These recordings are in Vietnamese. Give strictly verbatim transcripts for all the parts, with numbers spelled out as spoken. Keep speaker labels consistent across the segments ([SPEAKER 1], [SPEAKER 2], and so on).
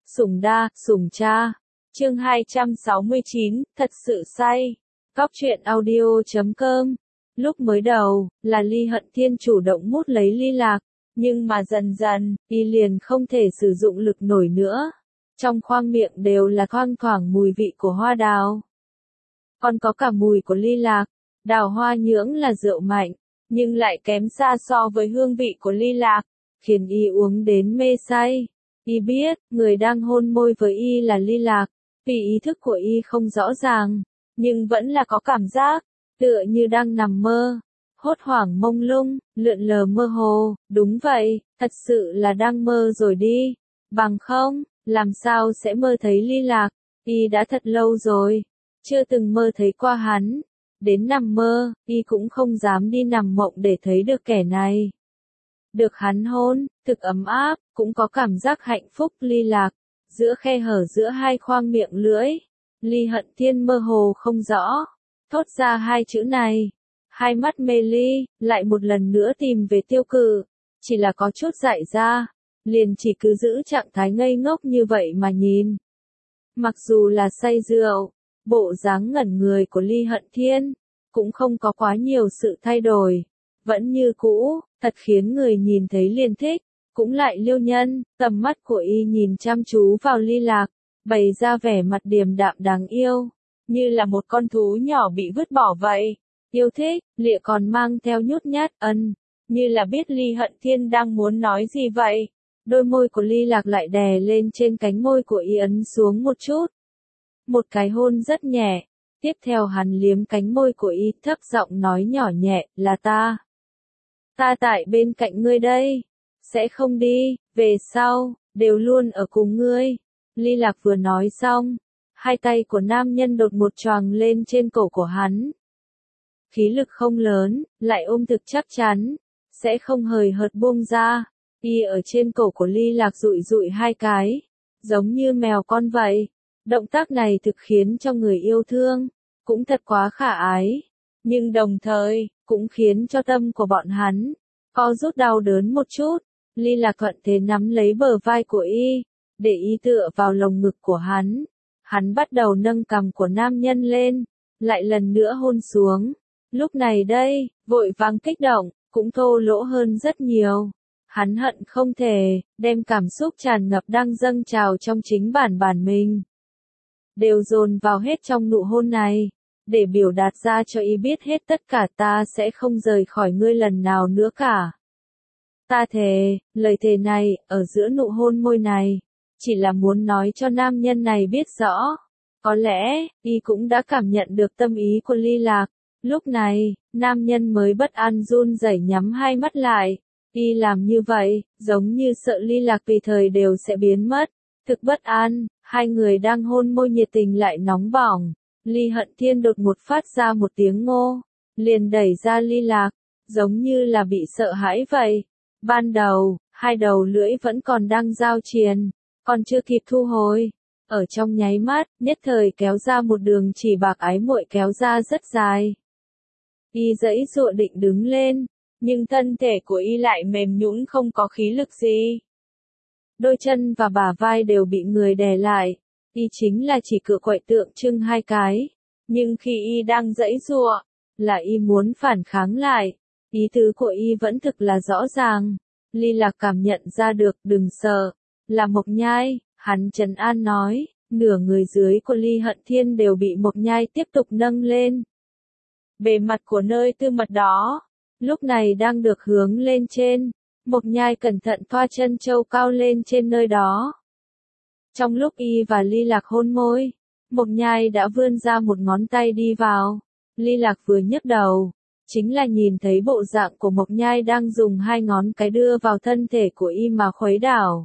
[SPEAKER 1] Sủng đa, sủng cha. Chương hai trăm sáu mươi chín, thật sự say. Góc truyện audio chấm com. Lúc mới đầu, là Ly Hận Thiên chủ động mút lấy Ly Lạc, nhưng mà dần dần, y liền không thể sử dụng lực nổi nữa. Trong khoang miệng đều là thoang thoảng mùi vị của hoa đào. Còn có cả mùi của Ly Lạc. Đào hoa nhưỡng là rượu mạnh, nhưng lại kém xa so với hương vị của Ly Lạc, khiến y uống đến mê say. Y biết, người đang hôn môi với y là Ly Lạc, vì ý thức của y không rõ ràng, nhưng vẫn là có cảm giác, tựa như đang nằm mơ, hốt hoảng mông lung, lượn lờ mơ hồ, đúng vậy, thật sự là đang mơ rồi đi, bằng không, làm sao sẽ mơ thấy Ly Lạc, y đã thật lâu rồi, chưa từng mơ thấy qua hắn, đến nằm mơ, y cũng không dám đi nằm mộng để thấy được kẻ này. Được hắn hôn, thực ấm áp, cũng có cảm giác hạnh phúc Ly Lạc, giữa khe hở giữa hai khoang miệng lưỡi. Ly Hận Thiên mơ hồ không rõ, thốt ra hai chữ này. Hai mắt mê ly, lại một lần nữa tìm về tiêu cự, chỉ là có chút dại ra, liền chỉ cứ giữ trạng thái ngây ngốc như vậy mà nhìn. Mặc dù là say rượu, bộ dáng ngẩn người của Ly Hận Thiên, cũng không có quá nhiều sự thay đổi, vẫn như cũ, thật khiến người nhìn thấy liền thích, cũng lại liêu nhân, tầm mắt của y nhìn chăm chú vào Ly Lạc, bày ra vẻ mặt điềm đạm đáng yêu, như là một con thú nhỏ bị vứt bỏ vậy, yêu thích, lịa còn mang theo nhút nhát ân, như là biết Ly Hận Thiên đang muốn nói gì vậy, đôi môi của Ly Lạc lại đè lên trên cánh môi của y ấn xuống một chút, một cái hôn rất nhẹ, tiếp theo hắn liếm cánh môi của y thấp giọng nói nhỏ nhẹ, là ta. Ta tại bên cạnh ngươi đây, sẽ không đi, về sau, đều luôn ở cùng ngươi. Ly Lạc vừa nói xong, hai tay của nam nhân đột một choàng lên trên cổ của hắn. Khí lực không lớn, lại ôm thực chắc chắn, sẽ không hời hợt buông ra. Y ở trên cổ của Ly Lạc dụi dụi hai cái, giống như mèo con vậy. Động tác này thực khiến cho người yêu thương, cũng thật quá khả ái. Nhưng đồng thời, cũng khiến cho tâm của bọn hắn, co rút đau đớn một chút. Ly Lạc thuận thế nắm lấy bờ vai của y, để y tựa vào lồng ngực của hắn. Hắn bắt đầu nâng cằm của nam nhân lên, lại lần nữa hôn xuống. Lúc này đây, vội vàng kích động, cũng thô lỗ hơn rất nhiều. Hắn hận không thể, đem cảm xúc tràn ngập đang dâng trào trong chính bản bản mình. Đều dồn vào hết trong nụ hôn này, để biểu đạt ra cho y biết hết tất cả ta sẽ không rời khỏi ngươi lần nào nữa cả. Ta thề, lời thề này, ở giữa nụ hôn môi này, chỉ là muốn nói cho nam nhân này biết rõ. Có lẽ, y cũng đã cảm nhận được tâm ý của Ly Lạc. Lúc này, nam nhân mới bất an run rẩy nhắm hai mắt lại. Y làm như vậy, giống như sợ Ly Lạc tùy thời đều sẽ biến mất. Thực bất an, hai người đang hôn môi nhiệt tình lại nóng bỏng. Ly Hận Thiên đột một phát ra một tiếng ngô, liền đẩy ra Ly Lạc, giống như là bị sợ hãi vậy. Ban đầu, hai đầu lưỡi vẫn còn đang giao triền, còn chưa kịp thu hồi. Ở trong nháy mắt, nhất thời kéo ra một đường chỉ bạc ái muội kéo ra rất dài. Y giãy giụa định đứng lên, nhưng thân thể của y lại mềm nhũn không có khí lực gì. Đôi chân và bả vai đều bị người đè lại. Y chính là chỉ cựa quậy tượng trưng hai cái. Nhưng khi y đang giãy giụa, là y muốn phản kháng lại. Ý tứ của y vẫn thực là rõ ràng. Ly Lạc cảm nhận ra được, đừng sợ. Là Mộc Nhai, hắn trấn an nói. Nửa người dưới của Ly Hận Thiên đều bị Mộc Nhai tiếp tục nâng lên. Bề mặt của nơi tư mật đó, lúc này đang được hướng lên trên. Mộc Nhai cẩn thận thoa chân châu cao lên trên nơi đó. Trong lúc y và Ly Lạc hôn môi, Mộc Nhai đã vươn ra một ngón tay đi vào. Ly Lạc vừa nhấc đầu, chính là nhìn thấy bộ dạng của Mộc Nhai đang dùng hai ngón cái đưa vào thân thể của y mà khuấy đảo.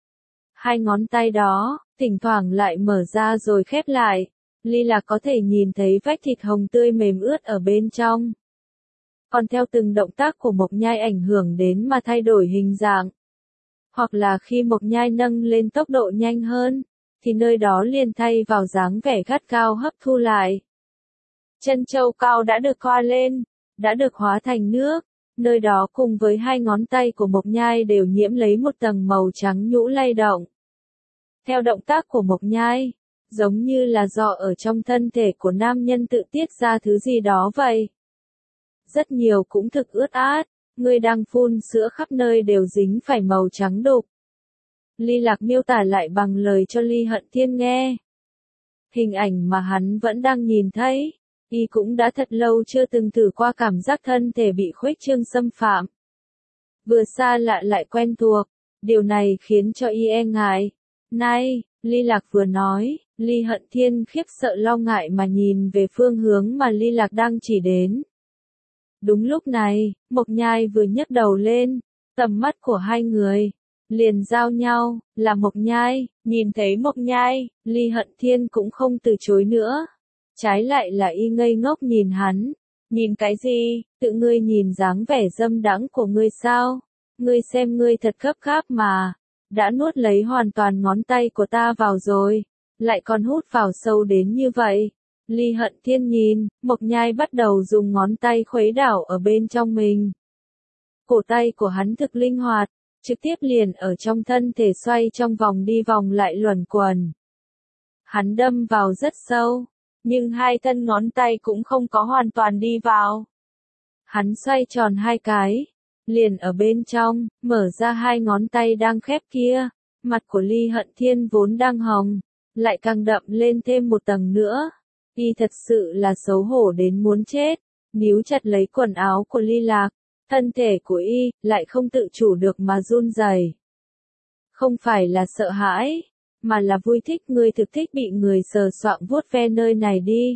[SPEAKER 1] Hai ngón tay đó, thỉnh thoảng lại mở ra rồi khép lại. Ly Lạc có thể nhìn thấy vách thịt hồng tươi mềm ướt ở bên trong. Còn theo từng động tác của Mộc Nhai ảnh hưởng đến mà thay đổi hình dạng. Hoặc là khi Mộc Nhai nâng lên tốc độ nhanh hơn, thì nơi đó liền thay vào dáng vẻ gắt cao hấp thu lại. Chân châu cao đã được thoa lên, đã được hóa thành nước, nơi đó cùng với hai ngón tay của Mộc Nhai đều nhiễm lấy một tầng màu trắng nhũ lay động. theo động tác của Mộc Nhai, giống như là do ở trong thân thể của nam nhân tự tiết ra thứ gì đó vậy. Rất nhiều cũng thực ướt át, ngươi đang phun sữa khắp nơi đều dính phải màu trắng đục. Ly Lạc miêu tả lại bằng lời cho Ly Hận Thiên nghe. Hình ảnh mà hắn vẫn đang nhìn thấy, y cũng đã thật lâu chưa từng thử qua cảm giác thân thể bị khuếch trương xâm phạm. Vừa xa lạ lại quen thuộc, điều này khiến cho y e ngại. Này, Ly Lạc vừa nói, Ly Hận Thiên khiếp sợ lo ngại mà nhìn về phương hướng mà Ly Lạc đang chỉ đến. Đúng lúc này, Mộc Nhai vừa nhấc đầu lên, tầm mắt của hai người liền giao nhau, là Mộc Nhai. Nhìn thấy Mộc Nhai, Ly Hận Thiên cũng không từ chối nữa. Trái lại là y ngây ngốc nhìn hắn. Nhìn cái gì, tự ngươi nhìn dáng vẻ dâm đãng của ngươi sao? Ngươi xem ngươi thật gấp gáp mà. Đã nuốt lấy hoàn toàn ngón tay của ta vào rồi. Lại còn hút vào sâu đến như vậy. Ly Hận Thiên nhìn, Mộc Nhai bắt đầu dùng ngón tay khuấy đảo ở bên trong mình. Cổ tay của hắn thực linh hoạt, trực tiếp liền ở trong thân thể xoay trong vòng đi vòng lại luẩn quẩn. Hắn đâm vào rất sâu, nhưng hai thân ngón tay cũng không có hoàn toàn đi vào. Hắn xoay tròn hai cái, liền ở bên trong, mở ra hai ngón tay đang khép kia. Mặt của Ly Hận Thiên vốn đang hồng, lại càng đậm lên thêm một tầng nữa. Y thật sự là xấu hổ đến muốn chết, níu chặt lấy quần áo của Ly Lạc, thân thể của y lại không tự chủ được mà run rẩy. Không phải là sợ hãi, mà là vui thích. Ngươi thực thích bị người sờ soạng vuốt ve nơi này đi.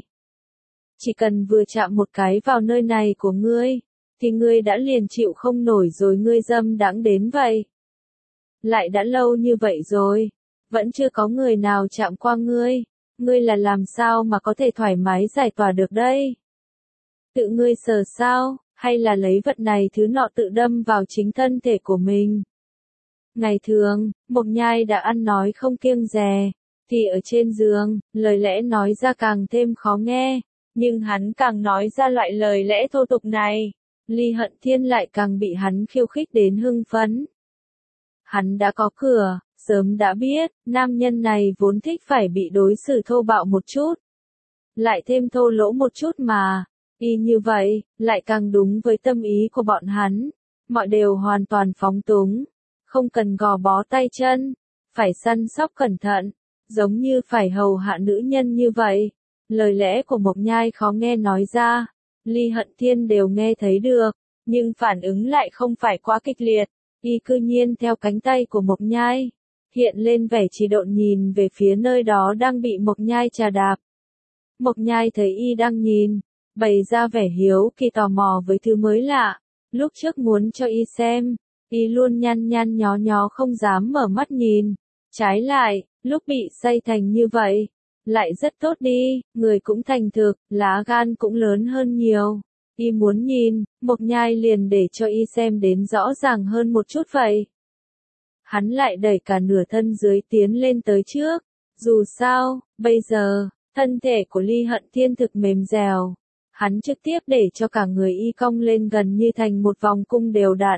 [SPEAKER 1] Chỉ cần vừa chạm một cái vào nơi này của ngươi, thì ngươi đã liền chịu không nổi rồi. Ngươi dâm đãng đến vậy. Lại đã lâu như vậy rồi, vẫn chưa có người nào chạm qua ngươi. Ngươi là làm sao mà có thể thoải mái giải tỏa được đây? Tự ngươi sờ sao, hay là lấy vật này thứ nọ tự đâm vào chính thân thể của mình? Ngày thường, Mộc Nhai đã ăn nói không kiêng dè, thì ở trên giường, lời lẽ nói ra càng thêm khó nghe, nhưng hắn càng nói ra loại lời lẽ thô tục này, Ly Hận Thiên lại càng bị hắn khiêu khích đến hưng phấn. Hắn đã có cửa, sớm đã biết, nam nhân này vốn thích phải bị đối xử thô bạo một chút. Lại thêm thô lỗ một chút mà, y như vậy, lại càng đúng với tâm ý của bọn hắn. Mọi đều hoàn toàn phóng túng, không cần gò bó tay chân, phải săn sóc cẩn thận, giống như phải hầu hạ nữ nhân như vậy. Lời lẽ của Mộc Nhai khó nghe nói ra, Ly Hận Thiên đều nghe thấy được, nhưng phản ứng lại không phải quá kịch liệt. Y cư nhiên theo cánh tay của Mộc Nhai, hiện lên vẻ trì độn nhìn về phía nơi đó đang bị Mộc Nhai chà đạp. Mộc Nhai thấy y đang nhìn, bày ra vẻ hiếu kỳ tò mò với thứ mới lạ. Lúc trước muốn cho y xem, y luôn nhăn nhăn nhó nhó không dám mở mắt nhìn. Trái lại, lúc bị say thành như vậy, lại rất tốt đi, người cũng thành thực, lá gan cũng lớn hơn nhiều. Y muốn nhìn, Mộc Nhai liền để cho y xem đến rõ ràng hơn một chút vậy. Hắn lại đẩy cả nửa thân dưới tiến lên tới trước. Dù sao, bây giờ, thân thể của Ly Hận Thiên thực mềm dẻo. Hắn trực tiếp để cho cả người y cong lên gần như thành một vòng cung đều đặn.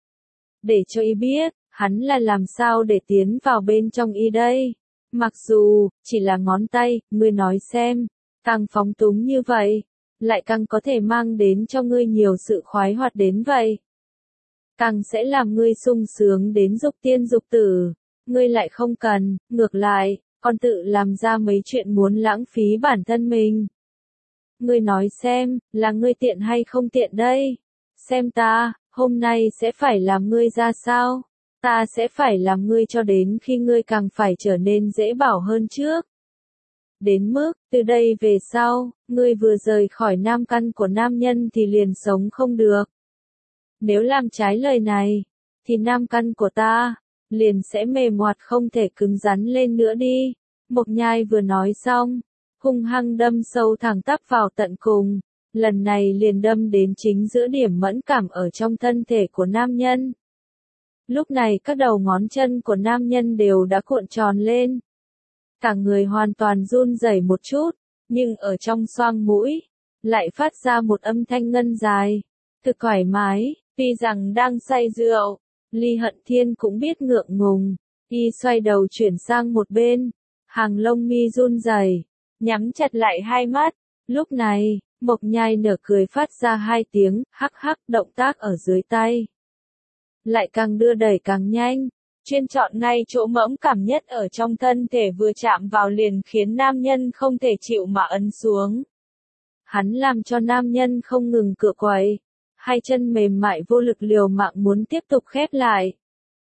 [SPEAKER 1] Để cho y biết, hắn là làm sao để tiến vào bên trong y đây. Mặc dù, chỉ là ngón tay, ngươi nói xem, càng phóng túng như vậy, lại càng có thể mang đến cho ngươi nhiều sự khoái hoạt đến vậy. Càng sẽ làm ngươi sung sướng đến dục tiên dục tử, ngươi lại không cần, ngược lại, còn tự làm ra mấy chuyện muốn lãng phí bản thân mình. Ngươi nói xem, là ngươi tiện hay không tiện đây? Xem ta, hôm nay sẽ phải làm ngươi ra sao? Ta sẽ phải làm ngươi cho đến khi ngươi càng phải trở nên dễ bảo hơn trước. Đến mức, từ đây về sau, ngươi vừa rời khỏi nam căn của nam nhân thì liền sống không được. Nếu làm trái lời này, thì nam căn của ta, liền sẽ mềm oặt không thể cứng rắn lên nữa đi. Mộc Nhai vừa nói xong, hung hăng đâm sâu thẳng tắp vào tận cùng, lần này liền đâm đến chính giữa điểm mẫn cảm ở trong thân thể của nam nhân. Lúc này các đầu ngón chân của nam nhân đều đã cuộn tròn lên. Cả người hoàn toàn run rẩy một chút, nhưng ở trong xoang mũi, lại phát ra một âm thanh ngân dài, thực thoải mái. Tuy rằng đang say rượu, Ly Hận Thiên cũng biết ngượng ngùng, Y xoay đầu chuyển sang một bên, hàng lông mi run rẩy, nhắm chặt lại hai mắt. Lúc này, Mộc Nhai nở cười phát ra hai tiếng, hắc hắc, động tác ở dưới tay. Lại càng đưa đẩy càng nhanh, chuyên chọn ngay chỗ mẫn cảm nhất ở trong thân thể vừa chạm vào liền khiến nam nhân không thể chịu mà ấn xuống. Hắn làm cho nam nhân không ngừng cựa quậy, hai chân mềm mại vô lực liều mạng muốn tiếp tục khép lại.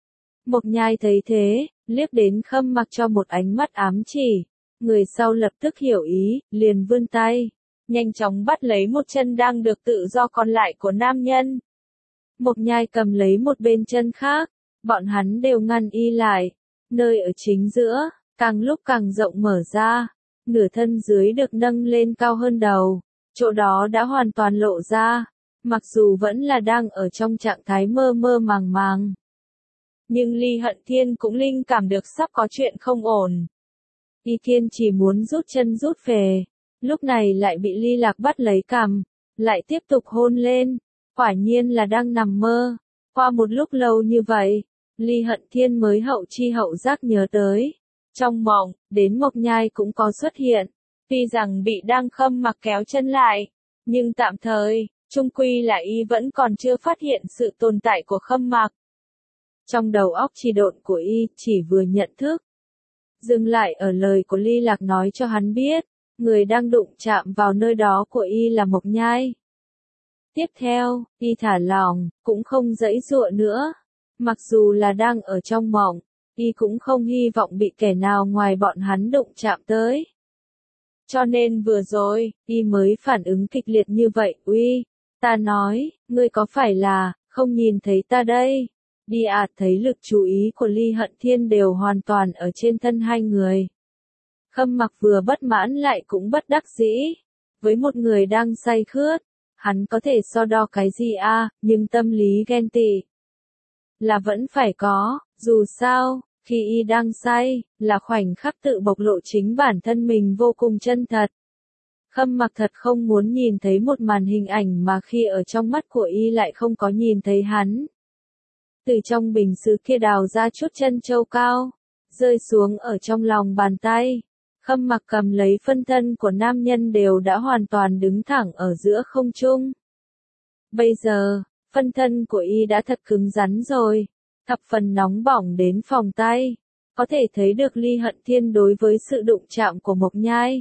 [SPEAKER 1] Mộc Nhai thấy thế, liếc đến Khâm Mặc cho một ánh mắt ám chỉ, người sau lập tức hiểu ý, liền vươn tay, nhanh chóng bắt lấy một chân đang được tự do còn lại của nam nhân. Mộc Nhai cầm lấy một bên chân khác, bọn hắn đều ngăn y lại, nơi ở chính giữa, càng lúc càng rộng mở ra, nửa thân dưới được nâng lên cao hơn đầu, chỗ đó đã hoàn toàn lộ ra, mặc dù vẫn là đang ở trong trạng thái mơ mơ màng màng. Nhưng Ly Hận Thiên cũng linh cảm được sắp có chuyện không ổn. Y Thiên chỉ muốn rút chân rút về, lúc này lại bị Ly Lạc bắt lấy cằm, lại tiếp tục hôn lên, quả nhiên là đang nằm mơ. Qua một lúc lâu như vậy, Ly Hận Thiên mới hậu chi hậu giác nhớ tới. Trong mộng, đến Mộc Nhai cũng có xuất hiện, tuy rằng bị đang Khâm Mặc kéo chân lại, nhưng tạm thời, chung quy là y vẫn còn chưa phát hiện sự tồn tại của Khâm Mặc. Trong đầu óc trì độn của y chỉ vừa nhận thức, dừng lại ở lời của Ly Lạc nói cho hắn biết, người đang đụng chạm vào nơi đó của y là Mộc Nhai. Tiếp theo, y thả lỏng, cũng không giãy giụa nữa. Mặc dù là đang ở trong mộng, y cũng không hy vọng bị kẻ nào ngoài bọn hắn đụng chạm tới. Cho nên vừa rồi, y mới phản ứng kịch liệt như vậy. Uy, ta nói, ngươi có phải là, không nhìn thấy ta đây? Đi à, thấy lực chú ý của Ly Hận Thiên đều hoàn toàn ở trên thân hai người. Khâm Mặc vừa bất mãn lại cũng bất đắc dĩ. Với một người đang say khướt, hắn có thể so đo cái gì a, nhưng tâm lý ghen tị là vẫn phải có, dù sao, khi y đang say, là khoảnh khắc tự bộc lộ chính bản thân mình vô cùng chân thật. Khâm Mặc thật không muốn nhìn thấy một màn hình ảnh mà khi ở trong mắt của y lại không có nhìn thấy hắn. Từ trong bình sứ kia đào ra chút chân châu cao, rơi xuống ở trong lòng bàn tay. Khâm Mặc cầm lấy phân thân của nam nhân đều đã hoàn toàn đứng thẳng ở giữa không trung. Bây giờ, phân thân của y đã thật cứng rắn rồi, thập phần nóng bỏng đến phòng tay. Có thể thấy được Ly Hận Thiên đối với sự đụng chạm của Mộc Nhai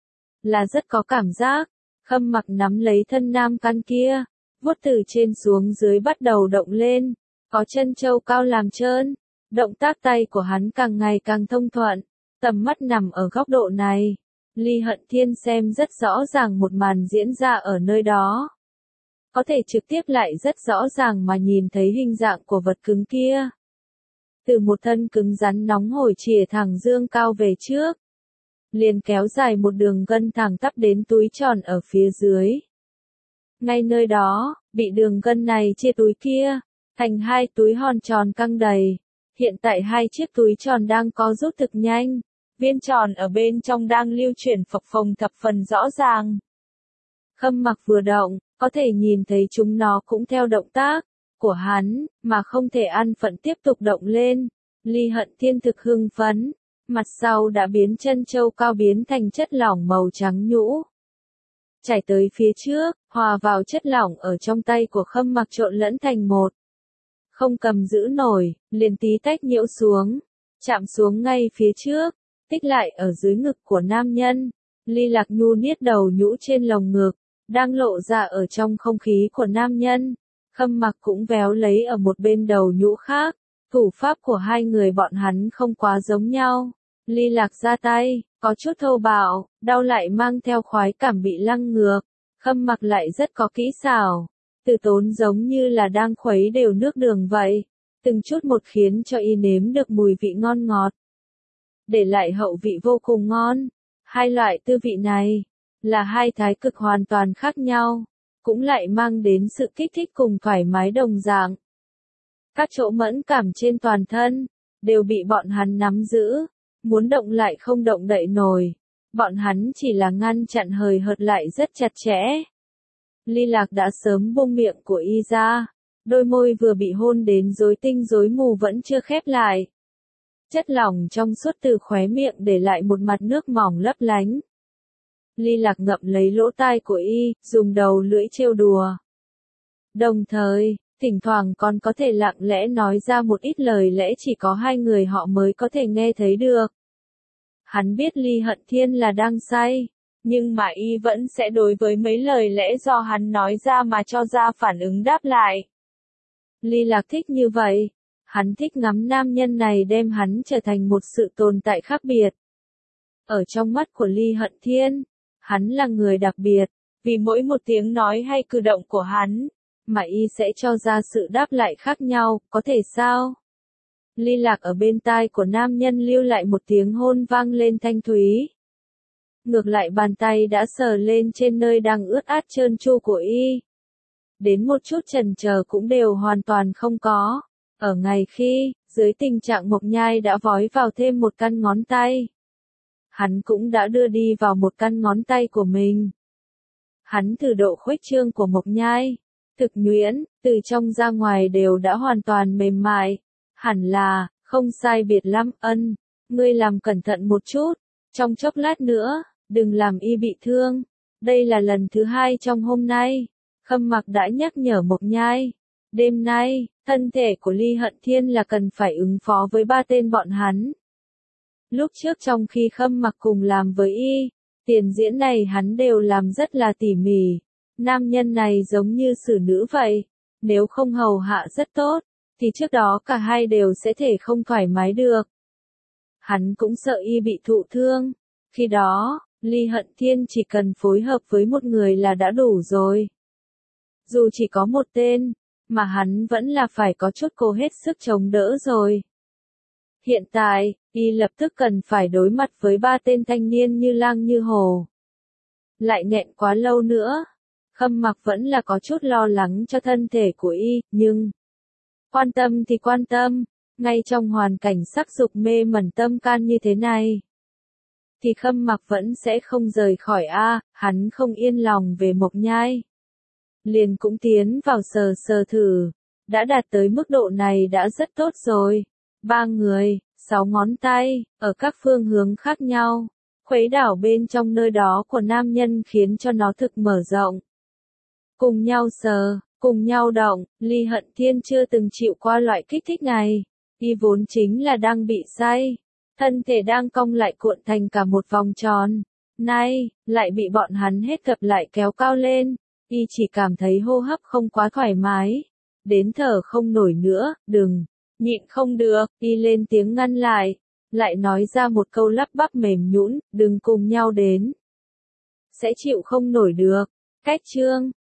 [SPEAKER 1] là rất có cảm giác. Khâm Mặc nắm lấy thân nam căn kia, vuốt từ trên xuống dưới bắt đầu động lên, có chân châu cao làm trơn. Động tác tay của hắn càng ngày càng thông thuận, tầm mắt nằm ở góc độ này. Ly Hận Thiên xem rất rõ ràng một màn diễn ra ở nơi đó. Có thể trực tiếp lại rất rõ ràng mà nhìn thấy hình dạng của vật cứng kia. Từ một thân cứng rắn nóng hổi chìa thẳng dương cao về trước, liền kéo dài một đường gân thẳng tắp đến túi tròn ở phía dưới. Ngay nơi đó, bị đường gân này chia túi kia, thành hai túi hòn tròn căng đầy. Hiện tại hai chiếc túi tròn đang có rút thực nhanh, viên tròn ở bên trong đang lưu chuyển phập phồng thập phần rõ ràng. Khâm Mặc vừa động, có thể nhìn thấy chúng nó cũng theo động tác của hắn, mà không thể an phận tiếp tục động lên. Ly Hận Thiên thực hưng phấn, mặt sau đã biến chân châu cao biến thành chất lỏng màu trắng nhũ. Chảy tới phía trước, hòa vào chất lỏng ở trong tay của Khâm Mặc trộn lẫn thành một. Không cầm giữ nổi, liền tí tách nhiễu xuống, chạm xuống ngay phía trước, tích lại ở dưới ngực của nam nhân. Ly Lạc Nhu niết đầu nhũ trên lồng ngực, đang lộ ra ở trong không khí của nam nhân. Khâm Mặc cũng véo lấy ở một bên đầu nhũ khác, thủ pháp của hai người bọn hắn không quá giống nhau. Ly Lạc ra tay, có chút thô bạo, đau lại mang theo khoái cảm bị lăng ngược. Khâm Mặc lại rất có kỹ xảo. Từ tốn giống như là đang khuấy đều nước đường vậy, từng chút một khiến cho y nếm được mùi vị ngon ngọt, để lại hậu vị vô cùng ngon. Hai loại tư vị này, là hai thái cực hoàn toàn khác nhau, cũng lại mang đến sự kích thích cùng thoải mái đồng dạng. Các chỗ mẫn cảm trên toàn thân, đều bị bọn hắn nắm giữ, muốn động lại không động đậy nổi, bọn hắn chỉ là ngăn chặn hời hợt lại rất chặt chẽ. Ly Lạc đã sớm buông miệng của y ra, đôi môi vừa bị hôn đến rối tinh rối mù vẫn chưa khép lại. Chất lỏng trong suốt từ khóe miệng để lại một mặt nước mỏng lấp lánh. Ly Lạc ngậm lấy lỗ tai của y, dùng đầu lưỡi trêu đùa. Đồng thời, thỉnh thoảng còn có thể lặng lẽ nói ra một ít lời lẽ chỉ có hai người họ mới có thể nghe thấy được. Hắn biết Ly Hận Thiên là đang say, nhưng mà y vẫn sẽ đối với mấy lời lẽ do hắn nói ra mà cho ra phản ứng đáp lại. Ly Lạc thích như vậy. Hắn thích ngắm nam nhân này đem hắn trở thành một sự tồn tại khác biệt. Ở trong mắt của Ly Hận Thiên, hắn là người đặc biệt, vì mỗi một tiếng nói hay cử động của hắn, mà y sẽ cho ra sự đáp lại khác nhau, có thể sao? Ly Lạc ở bên tai của nam nhân lưu lại một tiếng hôn vang lên thanh thúy. Ngược lại bàn tay đã sờ lên trên nơi đang ướt át trơn tru của y. Đến một chút chần chờ cũng đều hoàn toàn không có. Ở ngày khi, dưới tình trạng Mộc Nhai đã vói vào thêm một căn ngón tay. Hắn cũng đã đưa đi vào một căn ngón tay của mình. Hắn thử độ khuếch trương của Mộc Nhai. Thực nhuyễn, từ trong ra ngoài đều đã hoàn toàn mềm mại. Hẳn là, không sai biệt lắm, ân. Ngươi làm cẩn thận một chút. Trong chốc lát nữa, đừng làm y bị thương. Đây là lần thứ hai trong hôm nay. Khâm Mặc đã nhắc nhở Mộc Nhai. Đêm nay, thân thể của Ly Hận Thiên là cần phải ứng phó với ba tên bọn hắn. Lúc trước trong khi Khâm Mặc cùng làm với y, tiền diễn này hắn đều làm rất là tỉ mỉ. Nam nhân này giống như xử nữ vậy. Nếu không hầu hạ rất tốt, thì trước đó cả hai đều sẽ thể không thoải mái được. Hắn cũng sợ y bị thụ thương. Khi đó, Ly Hận Thiên chỉ cần phối hợp với một người là đã đủ rồi. Dù chỉ có một tên, mà hắn vẫn là phải có chút cố hết sức chống đỡ rồi. Hiện tại, y lập tức cần phải đối mặt với ba tên thanh niên như lang như hổ. Lại nghẹn quá lâu nữa, Khâm Mặc vẫn là có chút lo lắng cho thân thể của y, nhưng quan tâm thì quan tâm, ngay trong hoàn cảnh sắc dục mê mẩn tâm can như thế này, thì Khâm Mặc vẫn sẽ không rời khỏi a, hắn không yên lòng về Mộc Nhai. Liền cũng tiến vào sờ sờ thử, đã đạt tới mức độ này đã rất tốt rồi. Ba người, sáu ngón tay, ở các phương hướng khác nhau, khuấy đảo bên trong nơi đó của nam nhân khiến cho nó thực mở rộng. Cùng nhau sờ, cùng nhau động, Ly Hận Thiên chưa từng chịu qua loại kích thích này. Y vốn chính là đang bị say, thân thể đang cong lại cuộn thành cả một vòng tròn. Nay, lại bị bọn hắn hết cập lại kéo cao lên. Y chỉ cảm thấy hô hấp không quá thoải mái, đến thở không nổi nữa, đừng, nhịn không được, y lên tiếng ngăn lại, lại nói ra một câu lắp bắp mềm nhũn, đừng cùng nhau đến. Sẽ chịu không nổi được, cách chương.